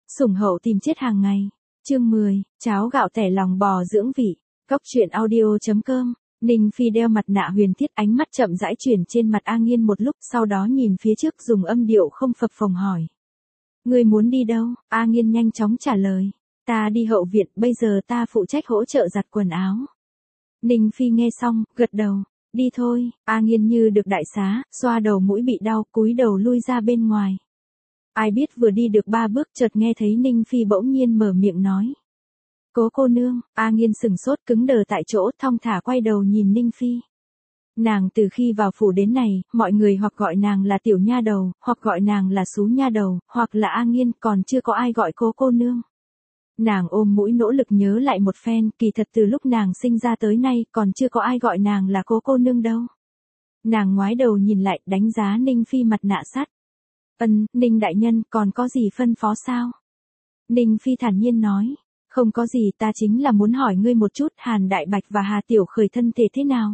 Sủng hậu tìm chết hàng ngày. Chương 10, cháo gạo tẻ lòng bò dưỡng vị. Góc truyện audio.com. Ninh Phi đeo mặt nạ huyền thiết, ánh mắt chậm rãi chuyển trên mặt A Nghiên một lúc, sau đó nhìn phía trước dùng âm điệu không phập phồng hỏi. Ngươi muốn đi đâu? A Nghiên nhanh chóng trả lời. Ta đi hậu viện, bây giờ ta phụ trách hỗ trợ giặt quần áo. Ninh Phi nghe xong, gật đầu. Đi thôi. A Nghiên như được đại xá, xoa đầu mũi bị đau, cúi đầu lui ra bên ngoài. Ai biết vừa đi được 3 bước chợt nghe thấy Ninh Phi bỗng nhiên mở miệng nói. Cô nương. A Nghiên sừng sốt cứng đờ tại chỗ, thong thả quay đầu nhìn Ninh Phi. Nàng từ khi vào phủ đến này, mọi người hoặc gọi nàng là tiểu nha đầu, hoặc gọi nàng là xú nha đầu, hoặc là A Nghiên, còn chưa có ai gọi cô nương. Nàng ôm mũi nỗ lực nhớ lại một phen, kỳ thật từ lúc nàng sinh ra tới nay, còn chưa có ai gọi nàng là cô nương đâu. Nàng ngoái đầu nhìn lại, đánh giá Ninh Phi mặt nạ sắt. Ninh đại nhân, còn có gì phân phó sao? Ninh Phi thản nhiên nói. Không có gì, ta chính là muốn hỏi ngươi một chút, Hàn Đại Bạch và Hà Tiểu Khởi thân thể thế nào?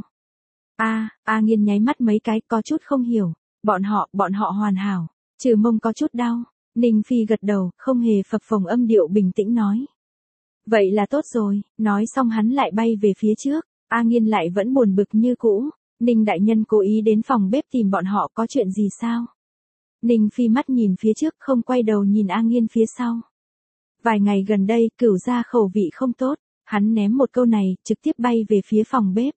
A Nghiên nháy mắt mấy cái, có chút không hiểu. Bọn họ hoàn hảo, trừ mông có chút đau. Ninh Phi gật đầu, không hề phập phồng, âm điệu bình tĩnh nói. Vậy là tốt rồi. Nói xong hắn lại bay về phía trước. A Nghiên lại vẫn buồn bực như cũ. Ninh đại nhân cố ý đến phòng bếp tìm bọn họ, có chuyện gì sao? Ninh Phi mắt nhìn phía trước, không quay đầu nhìn A Nghiên phía sau. Vài ngày gần đây, Cửu gia khẩu vị không tốt. Hắn ném một câu này, trực tiếp bay về phía phòng bếp.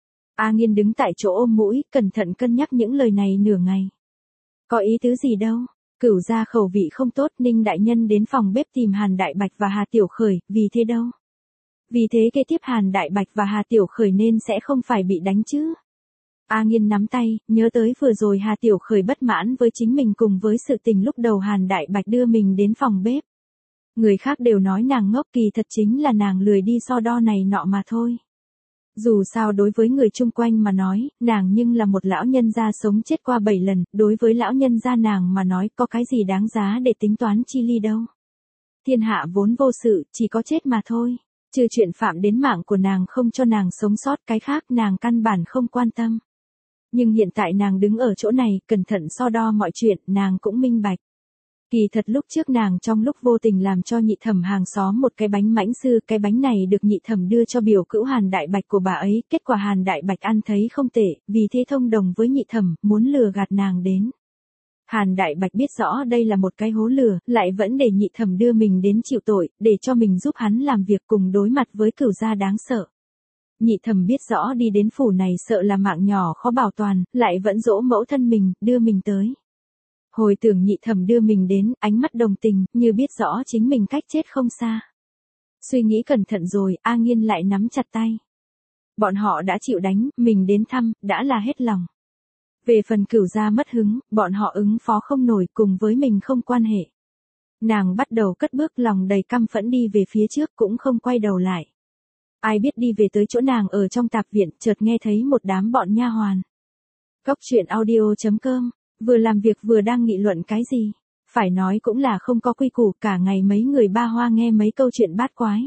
A Nghiên đứng tại chỗ ôm mũi, cẩn thận cân nhắc những lời này nửa ngày. Có ý tứ gì đâu? Cửu gia khẩu vị không tốt, Ninh đại nhân đến phòng bếp tìm Hàn Đại Bạch và Hà Tiểu Khởi, vì thế đâu? Vì thế kế tiếp Hàn Đại Bạch và Hà Tiểu Khởi nên sẽ không phải bị đánh chứ? A Nghiên nắm tay, nhớ tới vừa rồi Hà Tiểu Khởi bất mãn với chính mình cùng với sự tình lúc đầu Hàn Đại Bạch đưa mình đến phòng bếp. Người khác đều nói nàng ngốc, kỳ thật chính là nàng lười đi so đo này nọ mà thôi. Dù sao đối với người chung quanh mà nói, nàng nhưng là một lão nhân gia sống chết qua 7 lần, đối với lão nhân gia nàng mà nói có cái gì đáng giá để tính toán chi ly đâu. Thiên hạ vốn vô sự, chỉ có chết mà thôi. Trừ chuyện phạm đến mạng của nàng không cho nàng sống sót, cái khác nàng căn bản không quan tâm. Nhưng hiện tại nàng đứng ở chỗ này, cẩn thận so đo mọi chuyện, nàng cũng minh bạch. Kỳ thật lúc trước nàng trong lúc vô tình làm cho nhị thẩm hàng xóm một cái bánh mãnh sư, cái bánh này được nhị thẩm đưa cho biểu cữu Hàn Đại Bạch của bà ấy, kết quả Hàn Đại Bạch ăn thấy không tệ, vì thế thông đồng với nhị thẩm, muốn lừa gạt nàng đến. Hàn Đại Bạch biết rõ đây là một cái hố lừa, lại vẫn để nhị thẩm đưa mình đến chịu tội, để cho mình giúp hắn làm việc cùng đối mặt với Cửu gia đáng sợ. Nhị thẩm biết rõ đi đến phủ này sợ là mạng nhỏ khó bảo toàn, lại vẫn dỗ mẫu thân mình, đưa mình tới. Hồi tưởng nhị thẩm đưa mình đến, ánh mắt đồng tình, như biết rõ chính mình cách chết không xa. Suy nghĩ cẩn thận rồi, A Nghiên lại nắm chặt tay. Bọn họ đã chịu đánh, mình đến thăm, đã là hết lòng. Về phần Cửu gia mất hứng, bọn họ ứng phó không nổi, cùng với mình không quan hệ. Nàng bắt đầu cất bước, lòng đầy căm phẫn đi về phía trước, cũng không quay đầu lại. Ai biết đi về tới chỗ nàng ở trong tạp viện, chợt nghe thấy một đám bọn nha hoàn. Góc truyện audio.com. Vừa làm việc vừa đang nghị luận cái gì? Phải nói cũng là không có quy củ, cả ngày mấy người ba hoa nghe mấy câu chuyện bát quái.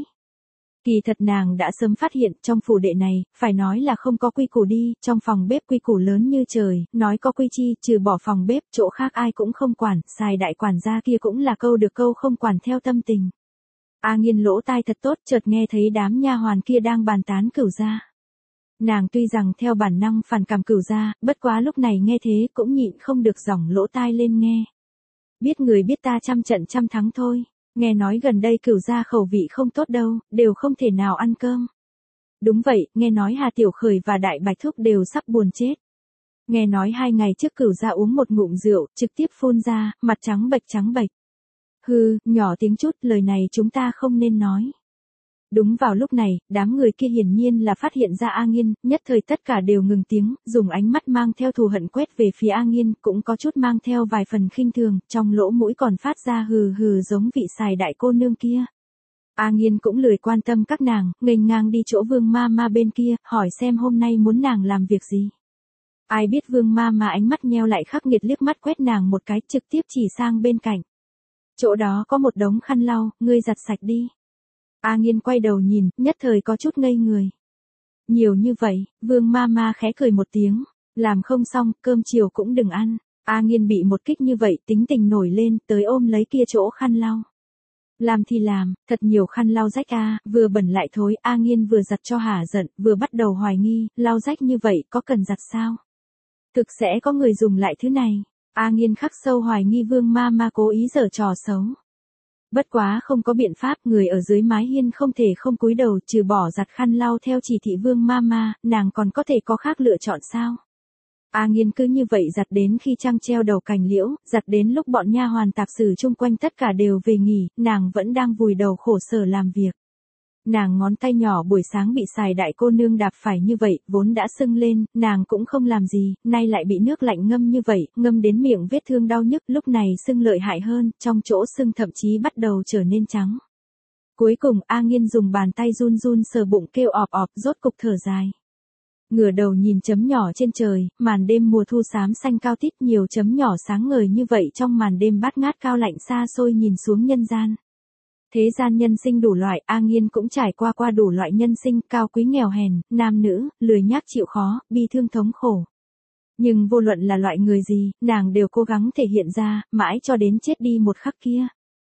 Kỳ thật nàng đã sớm phát hiện, trong phủ đệ này, phải nói là không có quy củ đi, trong phòng bếp quy củ lớn như trời, nói có quy chi, trừ bỏ phòng bếp, chỗ khác ai cũng không quản, xài đại quản gia kia cũng là câu được câu không quản theo tâm tình. A Nghiên lỗ tai thật tốt, chợt nghe thấy đám nha hoàn kia đang bàn tán Cửu gia. Nàng tuy rằng theo bản năng phản cảm Cửu gia, bất quá lúc này nghe thế cũng nhịn không được giỏng lỗ tai lên nghe. Biết người biết ta trăm trận trăm thắng thôi, nghe nói gần đây Cửu gia khẩu vị không tốt đâu, đều không thể nào ăn cơm. Đúng vậy, nghe nói Hà Tiểu Khởi và Đại Bạch Thúc đều sắp buồn chết. Nghe nói 2 ngày trước Cửu gia uống một ngụm rượu, trực tiếp phun ra, mặt trắng bệch. Hừ, nhỏ tiếng chút, lời này chúng ta không nên nói. Đúng vào lúc này, đám người kia hiển nhiên là phát hiện ra A Nghiên, nhất thời tất cả đều ngừng tiếng, dùng ánh mắt mang theo thù hận quét về phía A Nghiên, cũng có chút mang theo vài phần khinh thường, trong lỗ mũi còn phát ra hừ hừ giống vị xài đại cô nương kia. A Nghiên cũng lười quan tâm các nàng, nghênh ngang đi chỗ Vương Ma bên kia, hỏi xem hôm nay muốn nàng làm việc gì. Ai biết Vương Ma ánh mắt nheo lại khắc nghiệt liếc mắt quét nàng một cái, trực tiếp chỉ sang bên cạnh. Chỗ đó có một đống khăn lau, ngươi giặt sạch đi. A Nghiên quay đầu nhìn, nhất thời có chút ngây người. Nhiều như vậy, Vương Ma khẽ cười một tiếng, làm không xong, cơm chiều cũng đừng ăn. A Nghiên bị một kích như vậy, tính tình nổi lên, tới ôm lấy kia chỗ khăn lau. Làm thì làm, thật nhiều khăn lau rách vừa bẩn lại thối, A Nghiên vừa giặt cho hả giận, vừa bắt đầu hoài nghi, lau rách như vậy có cần giặt sao? Thực sẽ có người dùng lại thứ này. A Nghiên khắc sâu hoài nghi Vương ma cố ý giở trò xấu. Bất quá không có biện pháp, người ở dưới mái hiên không thể không cúi đầu, trừ bỏ giặt khăn lau theo chỉ thị Vương ma, nàng còn có thể có khác lựa chọn sao? A Nghiên cứ như vậy giặt đến khi trăng treo đầu cành liễu, giặt đến lúc bọn nha hoàn tạp sử chung quanh tất cả đều về nghỉ, nàng vẫn đang vùi đầu khổ sở làm việc. Nàng ngón tay nhỏ buổi sáng bị xài đại cô nương đạp phải như vậy, vốn đã sưng lên, nàng cũng không làm gì, nay lại bị nước lạnh ngâm như vậy, ngâm đến miệng vết thương đau nhức, lúc này sưng lợi hại hơn, trong chỗ sưng thậm chí bắt đầu trở nên trắng. Cuối cùng A Nghiên dùng bàn tay run run sờ bụng kêu ọp ọp, rốt cục thở dài. Ngửa đầu nhìn chấm nhỏ trên trời, màn đêm mùa thu xám xanh cao tít, nhiều chấm nhỏ sáng ngời như vậy trong màn đêm bát ngát cao lạnh xa xôi nhìn xuống nhân gian. Thế gian nhân sinh đủ loại, A Nghiên cũng trải qua đủ loại nhân sinh, cao quý nghèo hèn, nam nữ, lười nhác chịu khó, bi thương thống khổ. Nhưng vô luận là loại người gì, nàng đều cố gắng thể hiện ra, mãi cho đến chết đi một khắc kia.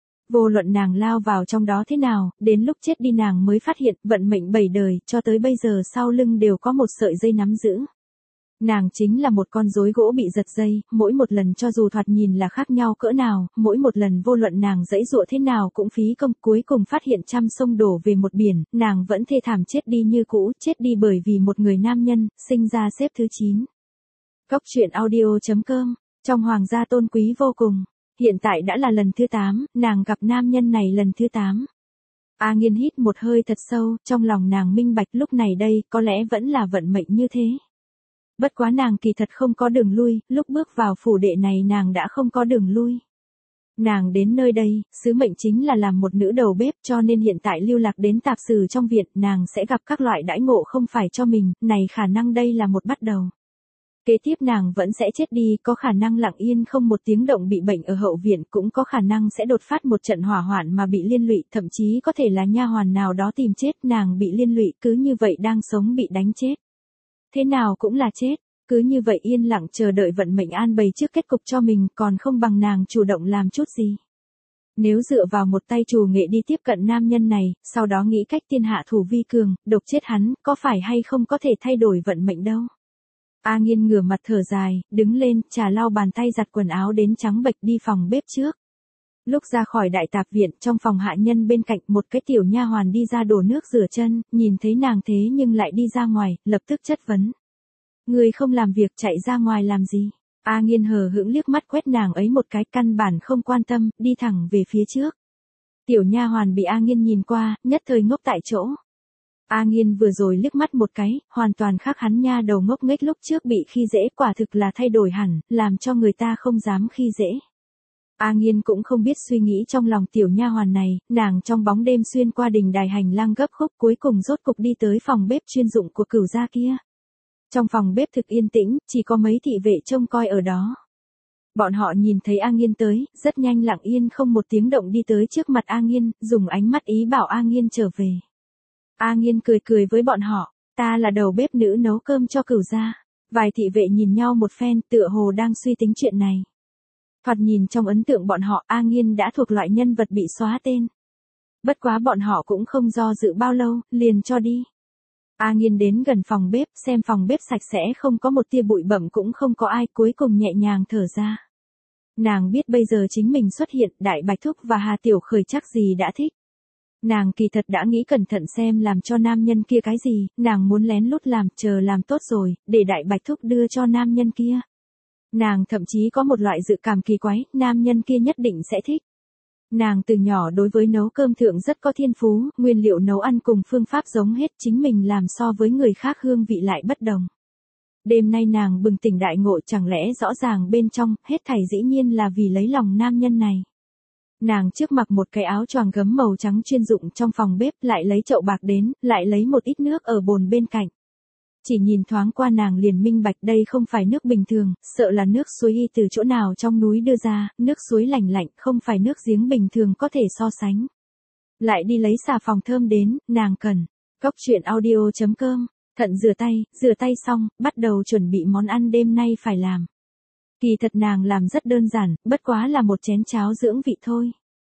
Vô luận nàng lao vào trong đó thế nào, đến lúc chết đi nàng mới phát hiện, vận mệnh 7 đời, cho tới bây giờ sau lưng đều có một sợi dây nắm giữ. Nàng chính là một con rối gỗ bị giật dây, mỗi một lần cho dù thoạt nhìn là khác nhau cỡ nào, mỗi một lần vô luận nàng giãy giụa thế nào cũng phí công, cuối cùng phát hiện trăm sông đổ về một biển, nàng vẫn thê thảm chết đi như cũ, chết đi bởi vì một người nam nhân, sinh ra xếp thứ 9. Góc truyện audio.com, trong hoàng gia tôn quý vô cùng. Hiện tại đã là lần thứ 8, nàng gặp nam nhân này lần thứ 8. A Nghiên hít một hơi thật sâu, trong lòng nàng minh bạch lúc này đây, có lẽ vẫn là vận mệnh như thế. Bất quá nàng kỳ thật không có đường lui, lúc bước vào phủ đệ này nàng đã không có đường lui. Nàng đến nơi đây, sứ mệnh chính là làm một nữ đầu bếp, cho nên hiện tại lưu lạc đến tạp sử trong viện, nàng sẽ gặp các loại đãi ngộ không phải cho mình, này khả năng đây là một bắt đầu. Kế tiếp nàng vẫn sẽ chết đi, có khả năng lặng yên không một tiếng động bị bệnh ở hậu viện, cũng có khả năng sẽ đột phát một trận hỏa hoạn mà bị liên lụy, thậm chí có thể là nha hoàn nào đó tìm chết, nàng bị liên lụy, cứ như vậy đang sống bị đánh chết. Thế nào cũng là chết, cứ như vậy yên lặng chờ đợi vận mệnh an bày trước kết cục cho mình, còn không bằng nàng chủ động làm chút gì. Nếu dựa vào một tay trù nghệ đi tiếp cận nam nhân này, sau đó nghĩ cách tiên hạ thủ vi cường, độc chết hắn, có phải hay không có thể thay đổi vận mệnh đâu. A Nghiên ngửa mặt thở dài, đứng lên, trà lau bàn tay giặt quần áo đến trắng bệch đi phòng bếp trước. Lúc ra khỏi đại tạp viện, trong phòng hạ nhân bên cạnh, một cái tiểu nha hoàn đi ra đổ nước rửa chân, nhìn thấy nàng thế nhưng lại đi ra ngoài, lập tức chất vấn. Người không làm việc chạy ra ngoài làm gì? A Nghiên hờ hững liếc mắt quét nàng ấy một cái, căn bản không quan tâm, đi thẳng về phía trước. Tiểu nha hoàn bị A Nghiên nhìn qua, nhất thời ngốc tại chỗ. A Nghiên vừa rồi liếc mắt một cái, hoàn toàn khác hắn nha đầu ngốc nghếch lúc trước bị khi dễ, quả thực là thay đổi hẳn, làm cho người ta không dám khi dễ. A Nghiên cũng không biết suy nghĩ trong lòng tiểu nha hoàn này, nàng trong bóng đêm xuyên qua đình đài hành lang gấp khúc, cuối cùng rốt cục đi tới phòng bếp chuyên dụng của Cửu gia kia. Trong phòng bếp thực yên tĩnh, chỉ có mấy thị vệ trông coi ở đó. Bọn họ nhìn thấy A Nghiên tới, rất nhanh lặng yên không một tiếng động đi tới trước mặt A Nghiên, dùng ánh mắt ý bảo A Nghiên trở về. A Nghiên cười cười với bọn họ, ta là đầu bếp nữ nấu cơm cho Cửu gia. Vài thị vệ nhìn nhau một phen, tựa hồ đang suy tính chuyện này. Thoạt nhìn trong ấn tượng bọn họ, A Nghiên đã thuộc loại nhân vật bị xóa tên. Bất quá bọn họ cũng không do dự bao lâu, liền cho đi. A Nghiên đến gần phòng bếp, xem phòng bếp sạch sẽ không có một tia bụi bặm cũng không có ai, cuối cùng nhẹ nhàng thở ra. Nàng biết bây giờ chính mình xuất hiện, Đại Bạch Thúc và Hà Tiểu Khởi chắc gì đã thích. Nàng kỳ thật đã nghĩ cẩn thận xem làm cho nam nhân kia cái gì, nàng muốn lén lút làm, chờ làm tốt rồi, để Đại Bạch Thúc đưa cho nam nhân kia. Nàng thậm chí có một loại dự cảm kỳ quái, nam nhân kia nhất định sẽ thích. Nàng từ nhỏ đối với nấu cơm thượng rất có thiên phú, nguyên liệu nấu ăn cùng phương pháp giống hết, chính mình làm so với người khác hương vị lại bất đồng. Đêm nay nàng bừng tỉnh đại ngộ, chẳng lẽ rõ ràng bên trong, hết thảy dĩ nhiên là vì lấy lòng nam nhân này. Nàng trước mặc một cái áo choàng gấm màu trắng chuyên dụng trong phòng bếp, lại lấy chậu bạc đến, lại lấy một ít nước ở bồn bên cạnh. Chỉ nhìn thoáng qua nàng liền minh bạch đây không phải nước bình thường, sợ là nước suối y từ chỗ nào trong núi đưa ra, nước suối lạnh lạnh, không phải nước giếng bình thường có thể so sánh. Lại đi lấy xà phòng thơm đến, nàng cần. Góc truyện audio.com, thận rửa tay xong, bắt đầu chuẩn bị món ăn đêm nay phải làm. Kỳ thật nàng làm rất đơn giản, bất quá là một chén cháo dưỡng vị thôi.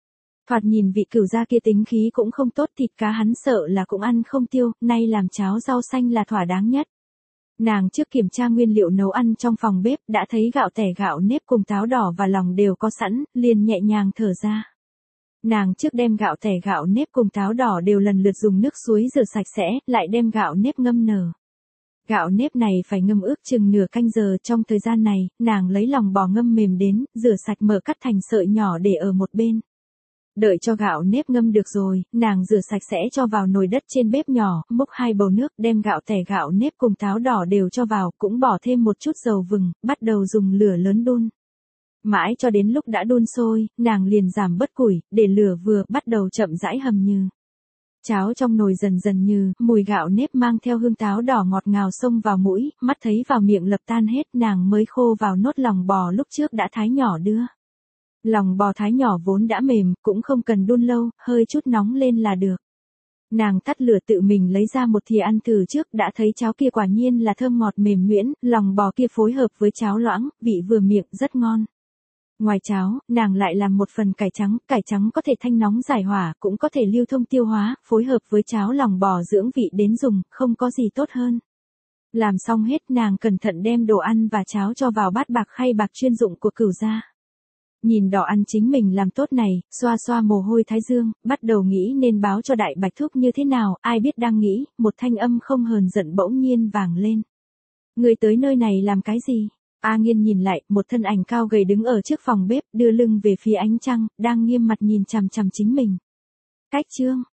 Thoạt nhìn vị cửu gia kia tính khí cũng không tốt, thịt cá hắn sợ là cũng ăn không tiêu, nay làm cháo rau xanh là thỏa đáng nhất. Nàng trước kiểm tra nguyên liệu nấu ăn trong phòng bếp, đã thấy gạo tẻ, gạo nếp cùng táo đỏ và lòng đều có sẵn, liền nhẹ nhàng thở ra. Nàng trước đem gạo tẻ, gạo nếp cùng táo đỏ đều lần lượt dùng nước suối rửa sạch sẽ, lại đem gạo nếp ngâm nở. Gạo nếp này phải ngâm ước chừng nửa canh giờ, trong thời gian này, nàng lấy lòng bò ngâm mềm đến, rửa sạch mở cắt thành sợi nhỏ để ở một bên. Đợi cho gạo nếp ngâm được rồi, nàng rửa sạch sẽ cho vào nồi đất trên bếp nhỏ, múc 2 bầu nước, đem gạo tẻ, gạo nếp cùng táo đỏ đều cho vào, cũng bỏ thêm một chút dầu vừng, bắt đầu dùng lửa lớn đun. Mãi cho đến lúc đã đun sôi, nàng liền giảm bớt củi, để lửa vừa, bắt đầu chậm rãi hầm nhừ. Cháo trong nồi dần dần nhừ, mùi gạo nếp mang theo hương táo đỏ ngọt ngào xông vào mũi, mắt thấy vào miệng lập tan hết, nàng mới khô vào nốt lòng bò lúc trước đã thái nhỏ đưa. Lòng bò thái nhỏ vốn đã mềm, cũng không cần đun lâu, hơi chút nóng lên là được. Nàng tắt lửa tự mình lấy ra một thìa ăn thử trước, đã thấy cháo kia quả nhiên là thơm ngọt mềm nhuyễn, lòng bò kia phối hợp với cháo loãng, vị vừa miệng, rất ngon. Ngoài cháo, nàng lại làm một phần cải trắng có thể thanh nóng giải hỏa, cũng có thể lưu thông tiêu hóa, phối hợp với cháo lòng bò dưỡng vị đến dùng, không có gì tốt hơn. Làm xong hết, nàng cẩn thận đem đồ ăn và cháo cho vào bát bạc khay bạc chuyên dụng của cửu gia. Nhìn đỏ ăn chính mình làm tốt này, xoa xoa mồ hôi thái dương, bắt đầu nghĩ nên báo cho đại bạch thúc như thế nào, ai biết đang nghĩ, một thanh âm không hờn giận bỗng nhiên vang lên. Người tới nơi này làm cái gì? A Nghiên nhìn lại, một thân ảnh cao gầy đứng ở trước phòng bếp, đưa lưng về phía ánh trăng, đang nghiêm mặt nhìn chằm chằm chính mình. Cách chương,